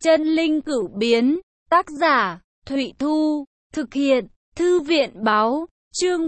Chân linh cửu biến, tác giả, Thụy Thu, thực hiện, Thư viện báo, chương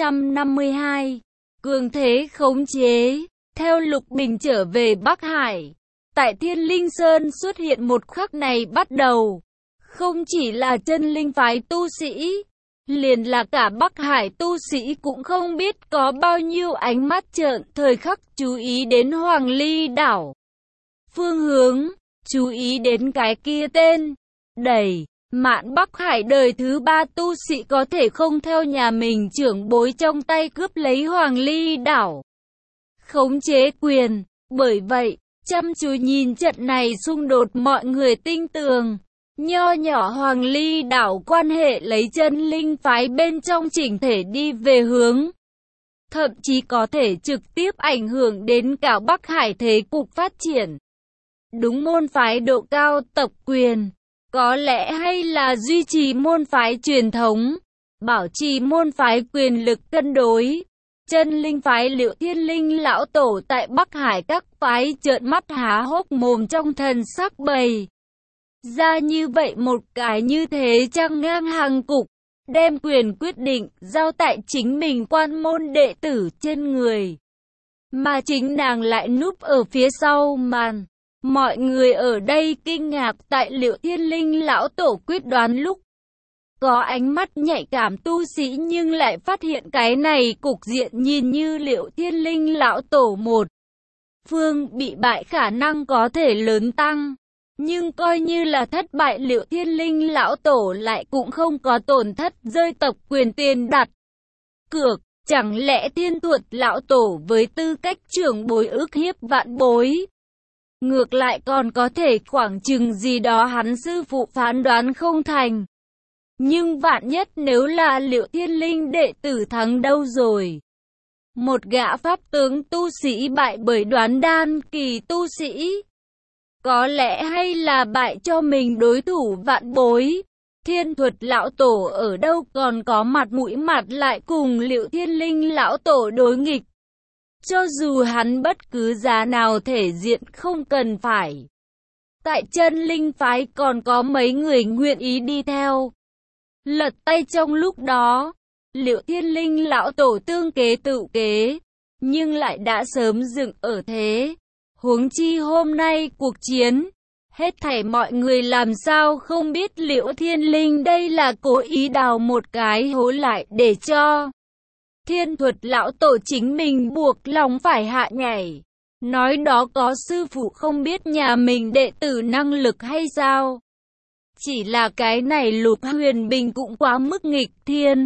852. Cường thế khống chế, theo Lục Bình trở về Bắc Hải. Tại Thiên Linh Sơn xuất hiện một khắc này bắt đầu. Không chỉ là chân linh phái tu sĩ, liền là cả Bắc Hải tu sĩ cũng không biết có bao nhiêu ánh mắt trợn thời khắc chú ý đến Hoàng Ly đảo. Phương hướng, chú ý đến cái kia tên, đẩy, Mạn Bắc Hải đời thứ 3 tu sĩ có thể không theo nhà mình trưởng bối trong tay cướp lấy Hoàng Ly đảo. Khống chế quyền, bởi vậy, chăm chú nhìn trận này xung đột mọi người tinh tường. Nho nhỏ Hoàng Ly đảo quan hệ lấy chân linh phái bên trong chỉnh thể đi về hướng. Thậm chí có thể trực tiếp ảnh hưởng đến cả Bắc Hải thế cục phát triển. Đúng môn phái độ cao tộc quyền, có lẽ hay là duy trì môn phái truyền thống, bảo trì môn phái quyền lực cân đối. Chân linh phái Liệu Thiên Linh lão tổ tại Bắc Hải các phái trợn mắt há hốc mồm trong thần sắc bày ra như vậy một cái như thế chăng ngang hàng cục, đem quyền quyết định giao tại chính mình quan môn đệ tử trên người. Mà chính nàng lại núp ở phía sau màn. Mọi người ở đây kinh ngạc tại Liệu Thiên Linh lão tổ quyết đoán lúc. Có ánh mắt nhạy cảm tu sĩ nhưng lại phát hiện cái này cục diện nhìn như Liệu Thiên Linh lão tổ một phương bị bại khả năng có thể lớn tăng. Nhưng coi như là thất bại Liệu Thiên Linh lão tổ lại cũng không có tổn thất rơi tộc quyền tiền đặt cược. Chẳng lẽ Thiên Thuật lão tổ với tư cách trưởng bối ức hiếp vạn bối, ngược lại còn có thể khoảng chừng gì đó hắn sư phụ phán đoán không thành. Nhưng vạn nhất nếu là Liệu Thiên Linh đệ tử thắng đâu rồi? Một gã pháp tướng tu sĩ bại bởi đoán đan kỳ tu sĩ. Có lẽ hay là bại cho mình đối thủ vạn bối. Thiên Thuật lão tổ ở đâu còn có mặt mũi mặt lại cùng Liệu Thiên Linh lão tổ đối nghịch. Cho dù hắn bất cứ giá nào thể diện không cần phải. Tại chân linh phái còn có mấy người nguyện ý đi theo. Lật tay trong lúc đó, Liệu Thiên Linh lão tổ tương kế tự kế, nhưng lại đã sớm dựng ở thế. Huống chi hôm nay cuộc chiến, hết thảy mọi người làm sao không biết Liệu Thiên Linh đây là cố ý đào một cái hố lại để cho Thiên Thuật lão tổ chính mình buộc lòng phải hạ nhảy. Nói đó có sư phụ không biết nhà mình đệ tử năng lực hay sao? Chỉ là cái này Lục Huyền Bình cũng quá mức nghịch thiên.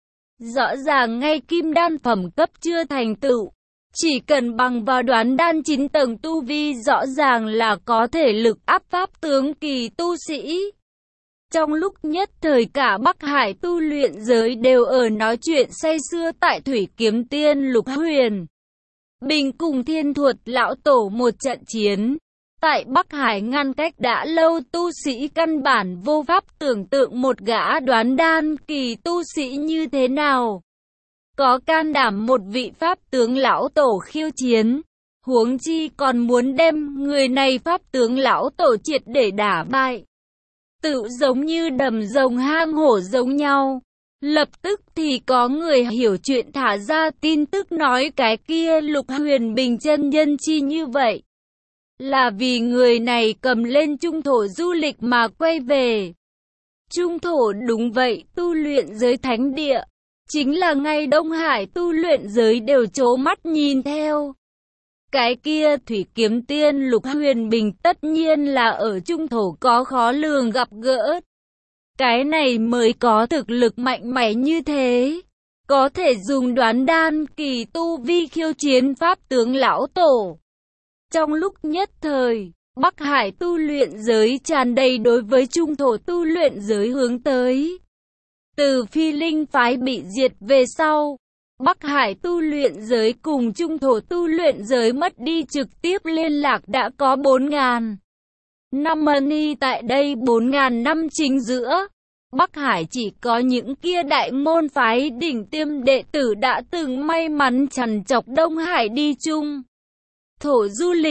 Rõ ràng ngay kim đan phẩm cấp chưa thành tựu, chỉ cần bằng vào đoán đan 9 tầng tu vi rõ ràng là có thể lực áp pháp tướng kỳ tu sĩ. Trong lúc nhất thời cả Bắc Hải tu luyện giới đều ở nói chuyện say sưa tại Thủy Kiếm Tiên Lục Huyền Bình cùng Thiên Thuật lão tổ một trận chiến. Tại Bắc Hải ngăn cách đã lâu tu sĩ căn bản vô pháp tưởng tượng một gã đoán đan kỳ tu sĩ như thế nào có can đảm một vị pháp tướng lão tổ khiêu chiến. Huống chi còn muốn đem người này pháp tướng lão tổ triệt để đả bại. Tự giống như đầm rồng hang hổ giống nhau. Lập tức thì có người hiểu chuyện thả ra tin tức nói cái kia Lục Huyền Bình chân nhân chi như vậy là vì người này cầm lên trung thổ du lịch mà quay về. Trung thổ đúng vậy, tu luyện giới thánh địa, chính là ngay Đông Hải tu luyện giới đều trố mắt nhìn theo. Cái kia Thủy Kiếm Tiên Lục Huyền Bình tất nhiên là ở trung thổ có khó lường gặp gỡ. Cái này mới có thực lực mạnh mẽ như thế, có thể dùng đoán đan kỳ tu vi khiêu chiến pháp tướng lão tổ. Trong lúc nhất thời, Bắc Hải tu luyện giới tràn đầy đối với trung thổ tu luyện giới hướng tới. Từ Phi Linh phái bị diệt về sau, Bắc Hải tu luyện giới cùng trung thổ tu luyện giới mất đi trực tiếp liên lạc đã có 4.000 năm tại đây 4.000 năm chính giữa. Bắc Hải chỉ có những kia đại môn phái đỉnh tiêm đệ tử đã từng may mắn trằn trọc Đông Hải đi chung thổ du lịch,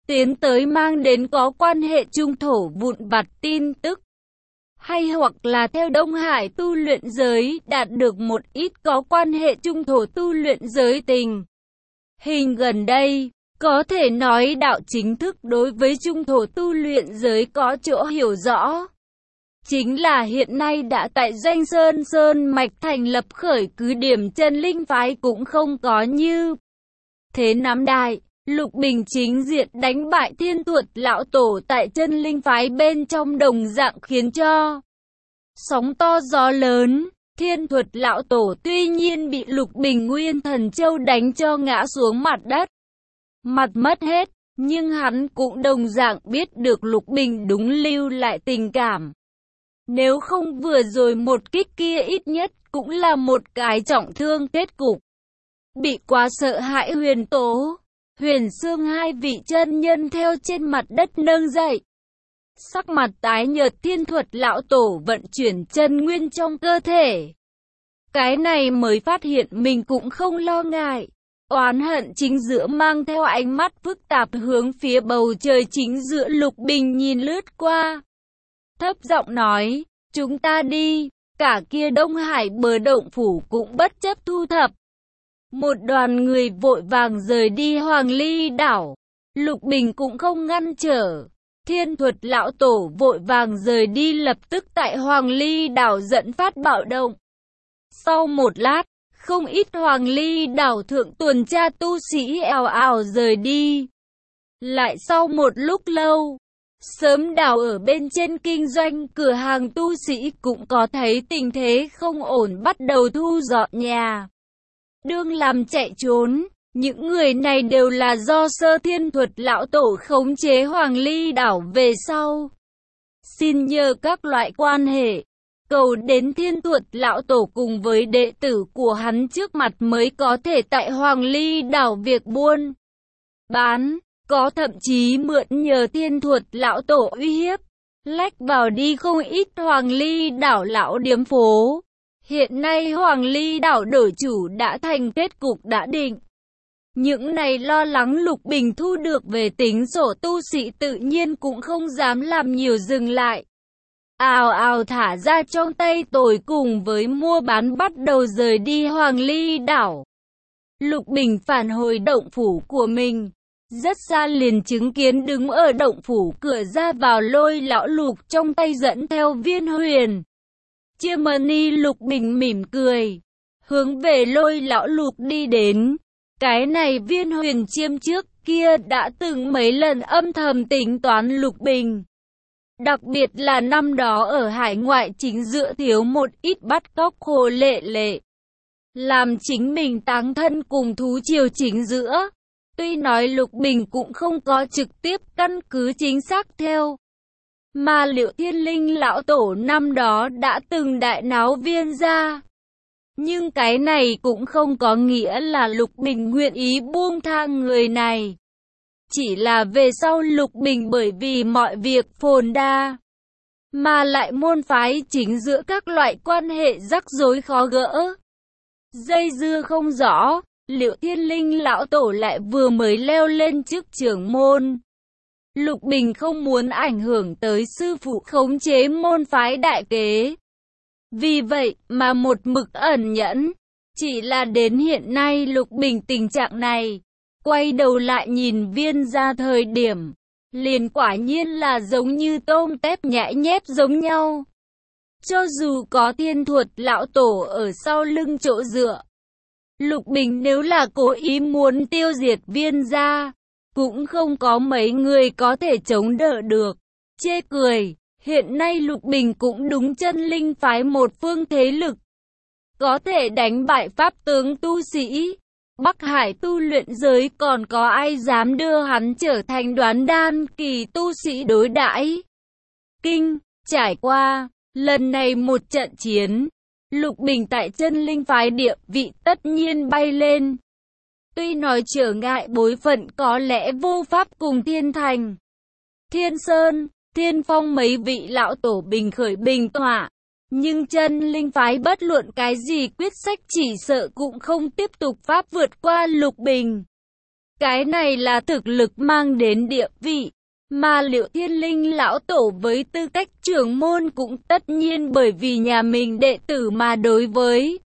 tiến tới mang đến có quan hệ trung thổ vụn vặt tin tức, hay hoặc là theo Đông Hải tu luyện giới đạt được một ít có quan hệ trung thổ tu luyện giới tình hình gần đây. Có thể nói đạo chính thức đối với trung thổ tu luyện giới có chỗ hiểu rõ. Chính là hiện nay đã tại Doanh Sơn Mạch thành lập khởi cứ điểm chân linh phái cũng không có như thế nắm đại. Lục Bình chính diện đánh bại Thiên Tuột lão tổ tại chân linh phái bên trong đồng dạng khiến cho sóng to gió lớn. Thiên Tuột lão tổ tuy nhiên bị Lục Bình Nguyên Thần Châu đánh cho ngã xuống mặt đất, mặt mất hết, nhưng hắn cũng đồng dạng biết được Lục Bình đúng lưu lại tình cảm. Nếu không vừa rồi một kích kia ít nhất cũng là một cái trọng thương kết cục. Bị quá sợ hãi Huyền Tố, Huyền Xương hai vị chân nhân theo trên mặt đất nâng dậy. Sắc mặt tái nhợt Thiên Tuột lão tổ vận chuyển chân nguyên trong cơ thể. Cái này mới phát hiện mình cũng không lo ngại. Oán hận chính giữa mang theo ánh mắt phức tạp hướng phía bầu trời chính giữa. Lục Bình nhìn lướt qua, thấp giọng nói, chúng ta đi. Cả kia Đông Hải bờ động phủ cũng bất chấp thu thập. Một đoàn người vội vàng rời đi Hoàng Ly đảo. Lục Bình cũng không ngăn trở. Thiên Tuột lão tổ vội vàng rời đi, lập tức tại Hoàng Ly đảo dẫn phát bạo động. Sau một lát, không ít Hoàng Ly đảo thượng tuần tra tu sĩ ào ào rời đi. Lại sau một lúc lâu, sớm đảo ở bên trên kinh doanh cửa hàng tu sĩ cũng có thấy tình thế không ổn, bắt đầu thu dọn nhà. Đương làm chạy trốn, những người này đều là do Sơ Thiên Tuột lão tổ khống chế Hoàng Ly đảo về sau. Xin nhờ các loại quan hệ, cầu đến Thiên Tuột lão tổ cùng với đệ tử của hắn trước mặt mới có thể tại Hoàng Ly đảo việc buôn bán, có thậm chí mượn nhờ Thiên Tuột lão tổ uy hiếp, lách vào đi không ít Hoàng Ly đảo lão điếm phố. Hiện nay Hoàng Ly đảo đổi chủ đã thành kết cục đã định. Những này lo lắng Lục Bình thu được về tính sổ tu sĩ tự nhiên cũng không dám làm nhiều dừng lại. Ào ào thả ra trong tay tồi cùng với mua bán bắt đầu rời đi Hoàng Ly đảo. Lục Bình phản hồi động phủ của mình. Rất xa liền chứng kiến đứng ở động phủ cửa ra vào Lôi lão Lục trong tay dẫn theo viên huyền chiêm mani. Lục Bình mỉm cười, hướng về Lôi lão Lục đi đến. Cái này viên huyền chiêm trước kia đã từng mấy lần âm thầm tính toán Lục Bình. Đặc biệt là năm đó ở hải ngoại chính giữa thiếu một ít bắt cóc Hồ Lệ Lệ, làm chính mình táng thân cùng thú triều chính giữa. Tuy nói Lục Bình cũng không có trực tiếp căn cứ chính xác theo mà Liệu Thiên Linh lão tổ năm đó đã từng đại náo Viên gia, nhưng cái này cũng không có nghĩa là Lục Bình nguyện ý buông tha người này. Chỉ là về sau Lục Bình bởi vì mọi việc phồn đa, mà lại môn phái chính giữa các loại quan hệ rắc rối khó gỡ, dây dưa không rõ, Liệu Thiên Linh lão tổ lại vừa mới leo lên chức trưởng môn. Lục Bình không muốn ảnh hưởng tới sư phụ khống chế môn phái đại kế. Vì vậy mà một mực ẩn nhẫn. Chỉ là đến hiện nay Lục Bình tình trạng này, quay đầu lại nhìn Viên gia thời điểm, liền quả nhiên là giống như tôm tép nhãi nhép giống nhau. Cho dù có Thiên Tuột lão tổ ở sau lưng chỗ dựa, Lục Bình nếu là cố ý muốn tiêu diệt Viên gia, cũng không có mấy người có thể chống đỡ được. Chê cười, hiện nay Lục Bình cũng đúng chân linh phái một phương thế lực, có thể đánh bại pháp tướng tu sĩ. Bắc Hải tu luyện giới còn có ai dám đưa hắn trở thành đoán đan kỳ tu sĩ đối đãi. Trải qua lần này một trận chiến, Lục Bình tại chân linh phái địa vị tất nhiên bay lên. Tuy nói trở ngại bối phận có lẽ vô pháp cùng Thiên Thành, Thiên Sơn, Thiên Phong mấy vị lão tổ bình khởi bình tọa, nhưng chân linh phái bất luận cái gì quyết sách chỉ sợ cũng không tiếp tục pháp vượt qua Lục Bình. Cái này là thực lực mang đến địa vị. Mà Liệu Thiên Linh lão tổ với tư cách trưởng môn cũng tất nhiên bởi vì nhà mình đệ tử mà đối với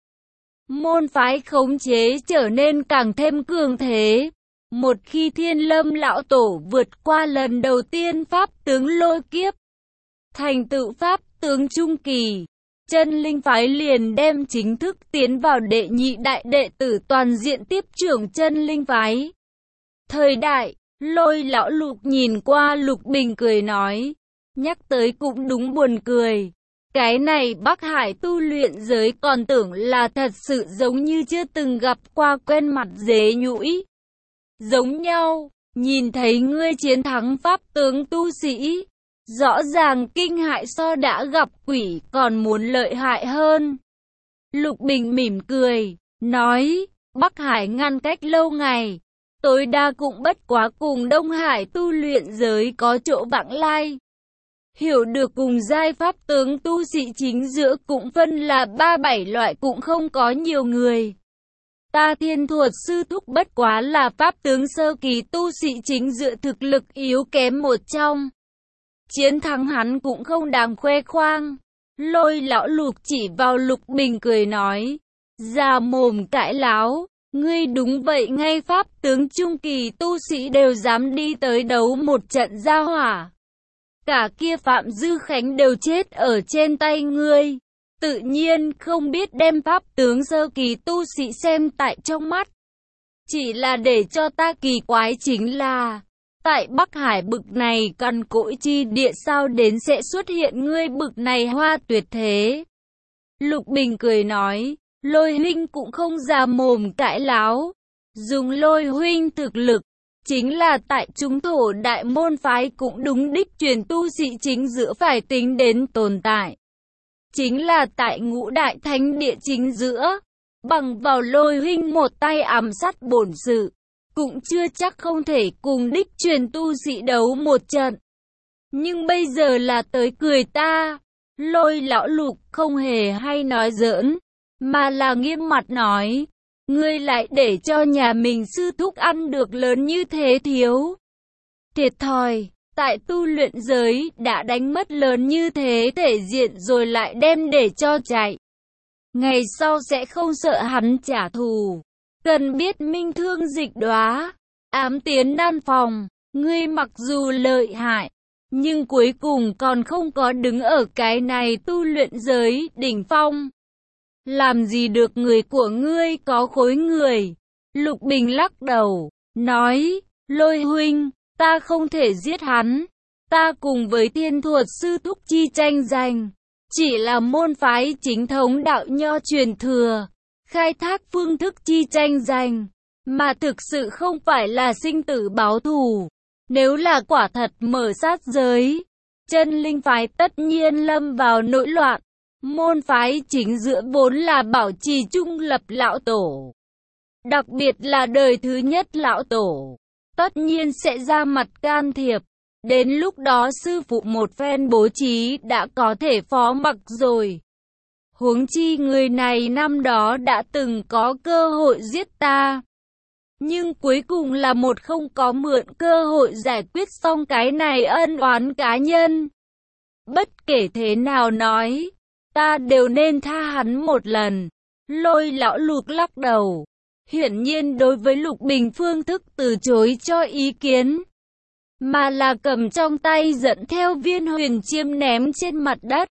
môn phái khống chế trở nên càng thêm cường thế. Một khi Thiên Lâm lão tổ vượt qua lần đầu tiên pháp tướng lôi kiếp, thành tựu pháp tướng trung kỳ, Chân Linh phái liền đem chính thức tiến vào đệ nhị đại đệ tử toàn diện tiếp trưởng Chân Linh phái. Thời đại, Lôi lão Lục nhìn qua Lục Bình cười nói, nhắc tới cũng đúng buồn cười. Cái này Bắc Hải tu luyện giới còn tưởng là thật sự giống như chưa từng gặp qua quen mặt dế nhũi. Giống nhau, nhìn thấy ngươi chiến thắng pháp tướng tu sĩ, rõ ràng kinh hại so đã gặp quỷ còn muốn lợi hại hơn. Lục Bình mỉm cười, nói, Bắc Hải ngăn cách lâu ngày, tối đa cũng bất quá cùng Đông Hải tu luyện giới có chỗ vãng lai. Hiểu được cùng giai pháp tướng tu sĩ chính giữa cũng phân là 3-7 loại cũng không có nhiều người. Ta Thiên Thuật sư thúc bất quá là pháp tướng sơ kỳ tu sĩ chính giữa thực lực yếu kém một trong. Chiến thắng hắn cũng không đáng khoe khoang. Lôi lão Lục chỉ vào Lục Bình cười nói, già mồm cãi láo, ngươi đúng vậy, ngay pháp tướng trung kỳ tu sĩ đều dám đi tới đấu một trận gia hỏa. Cả kia Phạm Dư Khánh đều chết ở trên tay ngươi. Tự nhiên không biết đem pháp tướng sơ kỳ tu sĩ xem tại trong mắt. Chỉ là để cho ta kỳ quái chính là, tại Bắc Hải bực này cằn cỗi chi địa sao đến sẽ xuất hiện ngươi bực này hoa tuyệt thế. Lục Bình cười nói, Lôi huynh cũng không già mồm cãi láo. Dùng Lôi huynh thực lực, chính là tại chúng thổ đại môn phái cũng đúng đích truyền tu sĩ chính giữa phải tính đến tồn tại. Chính là tại ngũ đại thánh địa chính giữa, bằng vào Lôi huynh một tay ám sát bổn sự, cũng chưa chắc không thể cùng đích truyền tu sĩ đấu một trận. Nhưng bây giờ là tới cười ta. Lôi lão Lục không hề hay nói giỡn, mà là nghiêm mặt nói, ngươi lại để cho nhà mình sư thúc ăn được lớn như thế thiếu. Thiệt thòi, tại tu luyện giới đã đánh mất lớn như thế thể diện rồi lại đem để cho chạy. Ngày sau sẽ không sợ hắn trả thù. Cần biết minh thương dịch đóa, ám tiến đan phòng, ngươi mặc dù lợi hại, nhưng cuối cùng còn không có đứng ở cái này tu luyện giới đỉnh phong. Làm gì được người của ngươi có khối người. Lục Bình lắc đầu, nói, Lôi huynh, ta không thể giết hắn. Ta cùng với Thiên Thuật sư thúc chi tranh giành, chỉ là môn phái chính thống đạo nho truyền thừa, khai thác phương thức chi tranh giành, mà thực sự không phải là sinh tử báo thù. Nếu là quả thật mở sát giới, Chân Linh phái tất nhiên lâm vào nỗi loạn. Môn phái chính giữa vốn là bảo trì trung lập lão tổ, đặc biệt là đời thứ nhất lão tổ, tất nhiên sẽ ra mặt can thiệp. Đến lúc đó sư phụ một phen bố trí đã có thể phó mặc rồi. Huống chi người này năm đó đã từng có cơ hội giết ta, nhưng cuối cùng là một không có mượn cơ hội giải quyết xong cái này ân oán cá nhân. Bất kể thế nào nói, ta đều nên tha hắn một lần. Lôi lão Lục lắc đầu, hiển nhiên đối với Lục Bình phương thức từ chối cho ý kiến, mà là cầm trong tay dẫn theo viên huyền chiêm ném trên mặt đất.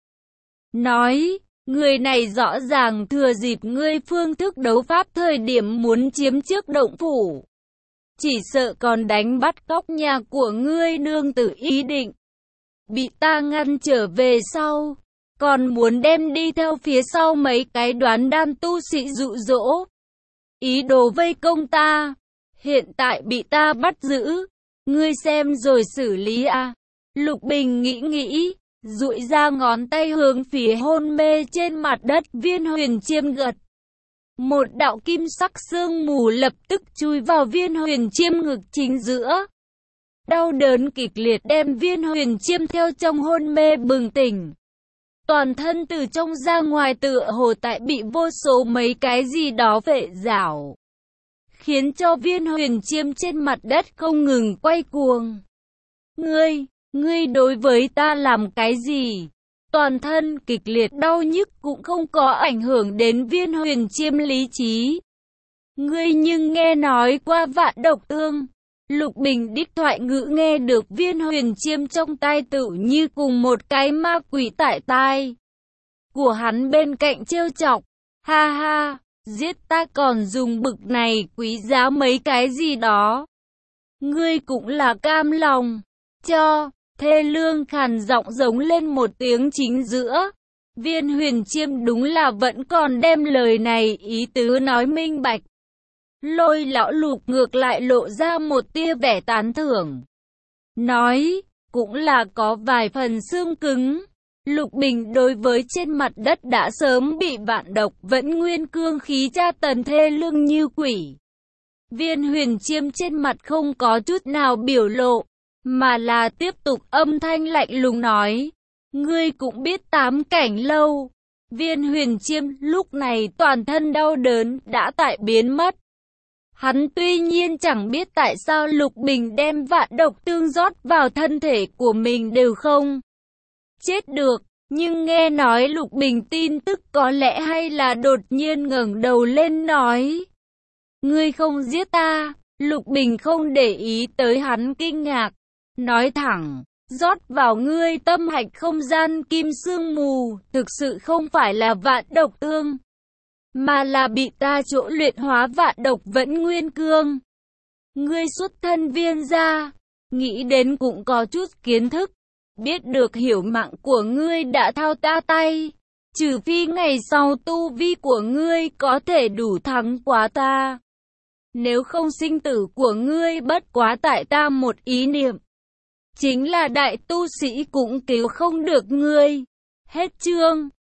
Nói, người này rõ ràng thừa dịp ngươi phương thức đấu pháp thời điểm muốn chiếm trước động phủ. Chỉ sợ còn đánh bắt cóc nhà của ngươi nương tử ý định. Bị ta ngăn trở về sau, còn muốn đem đi theo phía sau mấy cái đoán đan tu sĩ dụ dỗ, ý đồ vây công ta. Hiện tại bị ta bắt giữ, ngươi xem rồi xử lý à. Lục Bình nghĩ, duỗi ra ngón tay hướng phía hôn mê trên mặt đất viên huyền chiêm gật. Một đạo kim sắc sương mù lập tức chui vào viên huyền chiêm ngực chính giữa. Đau đớn kịch liệt đem viên huyền chiêm theo trong hôn mê bừng tỉnh. Toàn thân từ trong ra ngoài tựa hồ tại bị vô số mấy cái gì đó vệ rảo. khiến cho Viên Huyền Chiêm trên mặt đất không ngừng quay cuồng. Ngươi đối với ta làm cái gì? Toàn thân kịch liệt đau nhức cũng không có ảnh hưởng đến Viên Huyền Chiêm lý trí. Ngươi nhưng nghe nói qua vạn độc tương. Lục Bình đích thoại ngữ nghe được Viên Huyền Chiêm trong tai tựu như cùng một cái ma quỷ tại tai của hắn bên cạnh trêu chọc. Ha ha, giết ta còn dùng bực này quý giá mấy cái gì đó. Ngươi cũng là cam lòng. Cho, thê lương khàn giọng giống lên một tiếng chính giữa. Viên Huyền Chiêm đúng là vẫn còn đem lời này ý tứ nói minh bạch. Lôi lão Lục ngược lại lộ ra một tia vẻ tán thưởng. Nói, cũng là có vài phần xương cứng. Lục Bình đối với trên mặt đất đã sớm bị vạn độc vẫn nguyên cương khí tra tấn thê lương như quỷ. Viên Huyền Chiêm trên mặt không có chút nào biểu lộ, mà là tiếp tục âm thanh lạnh lùng nói. Ngươi cũng biết 8 cảnh lâu. Viên Huyền Chiêm lúc này toàn thân đau đớn đã tại biến mất. Hắn tuy nhiên chẳng biết tại sao Lục Bình đem vạn độc tương rót vào thân thể của mình đều không chết được, nhưng nghe nói Lục Bình tin tức có lẽ hay là đột nhiên ngẩng đầu lên nói. Ngươi không giết ta. Lục Bình không để ý tới hắn kinh ngạc, nói thẳng, rót vào ngươi tâm hạch không gian kim sương mù, thực sự không phải là vạn độc tương, mà là bị ta chỗ luyện hóa vạn độc vẫn nguyên cương. Ngươi xuất thân Viên gia, nghĩ đến cũng có chút kiến thức, biết được hiểu mạng của ngươi đã thao ta tay, trừ phi ngày sau tu vi của ngươi có thể đủ thắng quá ta. Nếu không sinh tử của ngươi bất quá tại ta một ý niệm, chính là đại tu sĩ cũng cứu không được ngươi. Hết chương.